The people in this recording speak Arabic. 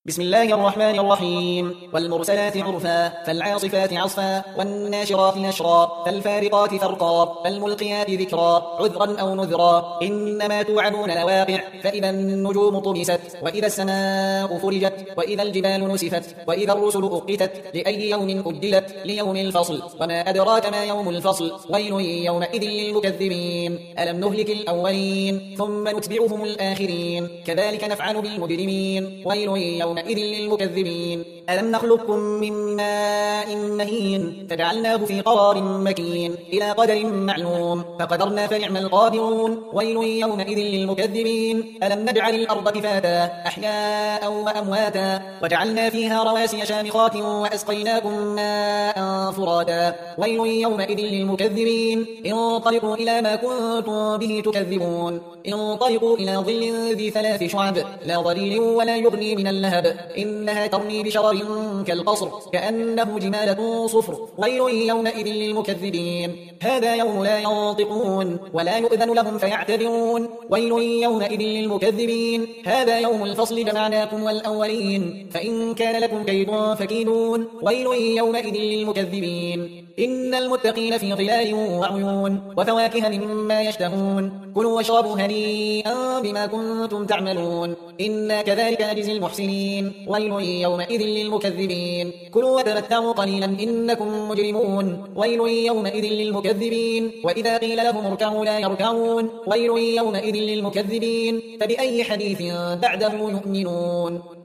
بسم الله الرحمن الرحيم والمرسلات عرفا فالعاصفات عصفا والناشرات نشرا فالفارقات فرقا فالملقيات ذكرا عذرا أو نذرا إنما توعدون لواقع فإذا النجوم طمست وإذا السماء فرجت وإذا الجبال نسفت وإذا الرسل أقتت لأي يوم أجلت ليوم الفصل وما أدراك ما يوم الفصل ويل يومئذ للمكذبين ألم نهلك الأولين ثم نتبعهم الآخرين كذلك نفعل بالمجرمين ويل يومئذ للمكذبين ألم نخلقكم من ماء مهين فجعلناه في قرار مكين إلى قدر معلوم فقدرنا فنعم القادرون ويل يومئذ للمكذبين ألم نجعل الأرض كفاتا أحياء وأمواتا وجعلنا فيها رواسي شامخات وأسقيناكم ماء فراتا ويل يومئذ للمكذبين انطلقوا إلى ما كنتم به تكذبون انطلقوا إلى ظل ذي 3 شعب لا ظليل ولا يغني من اللهب إنها ترمي بشرر كالقصر كأنه جمالة صفر ويل يومئذ للمكذبين هذا يوم لا ينطقون ولا يؤذن لهم فيعتذرون ويل يومئذ للمكذبين هذا يوم الفصل جمعناكم والأولين فإن كان لكم كيد فكيدون ويل يومئذ للمكذبين إن المتقين في ظلال وعيون وفواكه مما يشتهون كلوا واشربوا هنيئا بما كنتم تعملون إنا كذلك نجزي المحسنين ويل يومئذ للمكذبين كلوا وتمتعوا قليلا إنكم مجرمون ويل يومئذ للمكذبين وإذا قيل لهم اركعوا لا يركعون ويل يومئذ للمكذبين فبأي حديث بعده يؤمنون